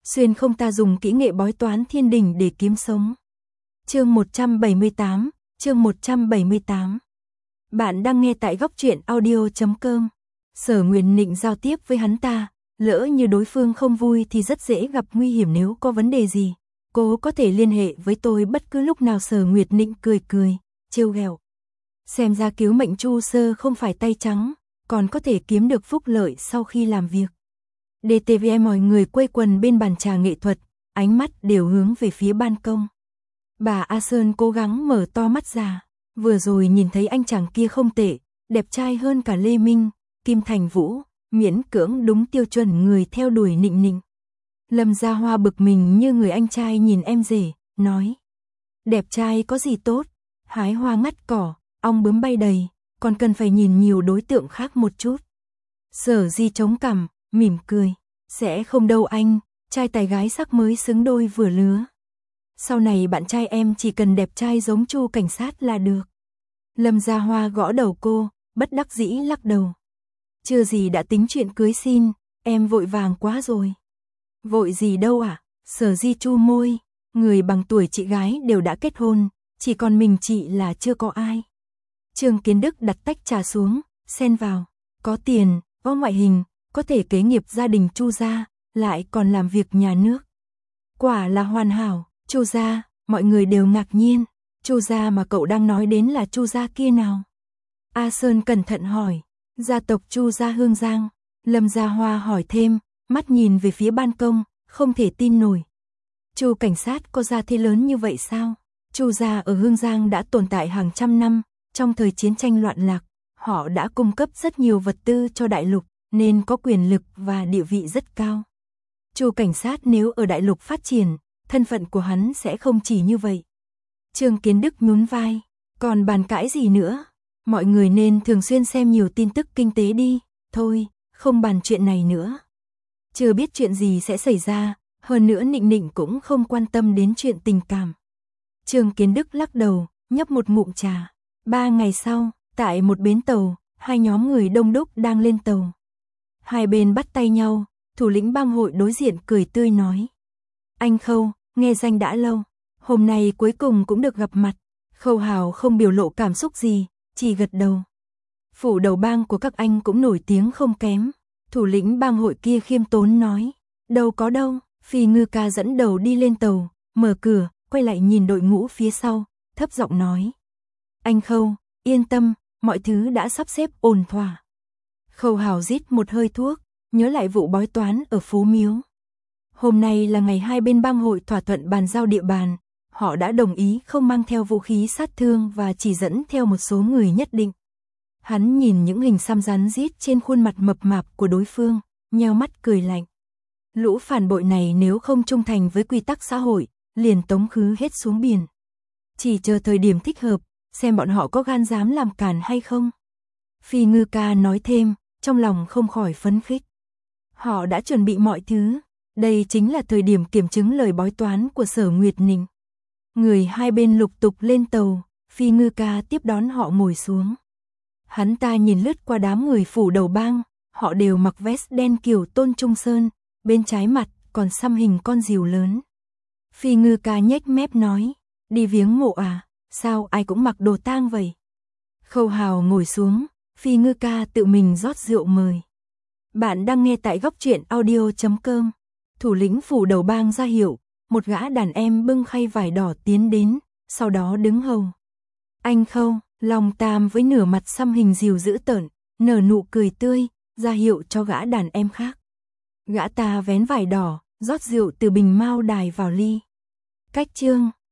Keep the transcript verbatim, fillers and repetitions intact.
xuyên không ta dùng kỹ nghệ bói toán thiên đình để kiếm sống. Chương một trăm bảy mươi tám, chương một trăm bảy mươi tám. Bạn đang nghe tại góc truyện audio chấm com. Sở Nguyệt Nịnh giao tiếp với hắn ta, lỡ như đối phương không vui thì rất dễ gặp nguy hiểm, nếu có vấn đề gì, cô có thể liên hệ với tôi bất cứ lúc nào. Sở Nguyệt Nịnh cười cười, trêu ghẹo. Xem ra cứu mệnh Chu Sơ không phải tay trắng, còn có thể kiếm được phúc lợi sau khi làm việc. đê tê vê mọi người quây quần bên bàn trà nghệ thuật, ánh mắt đều hướng về phía ban công. Bà A Sơn cố gắng mở to mắt ra, vừa rồi nhìn thấy anh chàng kia không tệ, đẹp trai hơn cả Lê Minh, Kim Thành Vũ, miễn cưỡng đúng tiêu chuẩn người theo đuổi Nịnh Nịnh. Lâm Gia Hoa bực mình như người anh trai nhìn em rể, nói: đẹp trai có gì tốt, hái hoa ngắt cỏ, ong bướm bay đầy, còn cần phải nhìn nhiều đối tượng khác một chút. Sở Di chống cằm, mỉm cười, sẽ không đâu anh, trai tài gái sắc mới xứng đôi vừa lứa. Sau này bạn trai em chỉ cần đẹp trai giống Chu cảnh sát là được. Lâm Gia Hoa gõ đầu cô, bất đắc dĩ lắc đầu. Chưa gì đã tính chuyện cưới xin, em vội vàng quá rồi. Vội gì đâu ạ? À? Sở Di chu môi, người bằng tuổi chị gái đều đã kết hôn, chỉ còn mình chị là chưa có ai. Trương Kiến Đức đặt tách trà xuống, xen vào, có tiền, có ngoại hình, có thể kế nghiệp gia đình Chu gia, lại còn làm việc nhà nước. Quả là hoàn hảo. Chu gia, mọi người đều ngạc nhiên. Chu gia mà cậu đang nói đến là Chu gia kia nào? A Sơn cẩn thận hỏi. Gia tộc Chu gia Hương Giang. Lâm Gia Hoa hỏi thêm, mắt nhìn về phía ban công, không thể tin nổi. Chu cảnh sát có gia thế lớn như vậy sao? Chu gia ở Hương Giang đã tồn tại hàng trăm năm, trong thời chiến tranh loạn lạc, họ đã cung cấp rất nhiều vật tư cho đại lục, nên có quyền lực và địa vị rất cao. Chu cảnh sát nếu ở đại lục phát triển, thân phận của hắn sẽ không chỉ như vậy. Trương Kiến Đức nhún vai, còn bàn cãi gì nữa? Mọi người nên thường xuyên xem nhiều tin tức kinh tế đi, thôi, không bàn chuyện này nữa. Chưa biết chuyện gì sẽ xảy ra, hơn nữa Nịnh Nịnh cũng không quan tâm đến chuyện tình cảm. Trương Kiến Đức lắc đầu, nhấp một ngụm trà. Ba ngày sau, tại một bến tàu, hai nhóm người đông đúc đang lên tàu. Hai bên bắt tay nhau, thủ lĩnh bang hội đối diện cười tươi nói: anh Khâu, nghe danh đã lâu, hôm nay cuối cùng cũng được gặp mặt. Khâu Hào không biểu lộ cảm xúc gì, chỉ gật đầu. Phủ đầu bang của các anh cũng nổi tiếng không kém. Thủ lĩnh bang hội kia khiêm tốn nói: đâu có đâu. Phi Ngư Ca dẫn đầu đi lên tàu, mở cửa, quay lại nhìn đội ngũ phía sau, thấp giọng nói: anh Khâu, yên tâm, mọi thứ đã sắp xếp ổn thỏa. Khâu Hào rít một hơi thuốc, nhớ lại vụ bói toán ở Phú Miếu. Hôm nay là ngày hai bên bang hội thỏa thuận bàn giao địa bàn, họ đã đồng ý không mang theo vũ khí sát thương và chỉ dẫn theo một số người nhất định. Hắn nhìn những hình xăm rắn rít trên khuôn mặt mập mạp của đối phương, nheo mắt cười lạnh. Lũ phản bội này nếu không trung thành với quy tắc xã hội, liền tống khứ hết xuống biển. Chỉ chờ thời điểm thích hợp, xem bọn họ có gan dám làm cản hay không. Phi Ngư Ca nói thêm, trong lòng không khỏi phấn khích. Họ đã chuẩn bị mọi thứ. Đây chính là thời điểm kiểm chứng lời bói toán của Sở Nguyệt Nịnh. Người hai bên lục tục lên tàu, Phi Ngư Ca tiếp đón họ ngồi xuống. Hắn ta nhìn lướt qua đám người phủ đầu bang, họ đều mặc vest đen kiểu Tôn Trung Sơn, bên trái mặt còn xăm hình con diều lớn. Phi Ngư Ca nhếch mép nói: đi viếng mộ à, sao ai cũng mặc đồ tang vậy? Khâu Hào ngồi xuống, Phi Ngư Ca tự mình rót rượu mời. Bạn đang nghe tại góc truyện audio chấm com. Thủ lĩnh phủ đầu bang ra hiệu, một gã đàn em bưng khay vải đỏ tiến đến, sau đó đứng hầu. Anh Khâu, Long Tam với nửa mặt xăm hình diều dữ tợn, nở nụ cười tươi, ra hiệu cho gã đàn em khác. Gã ta vén vải đỏ, rót rượu từ bình mao đài vào ly. Cách chương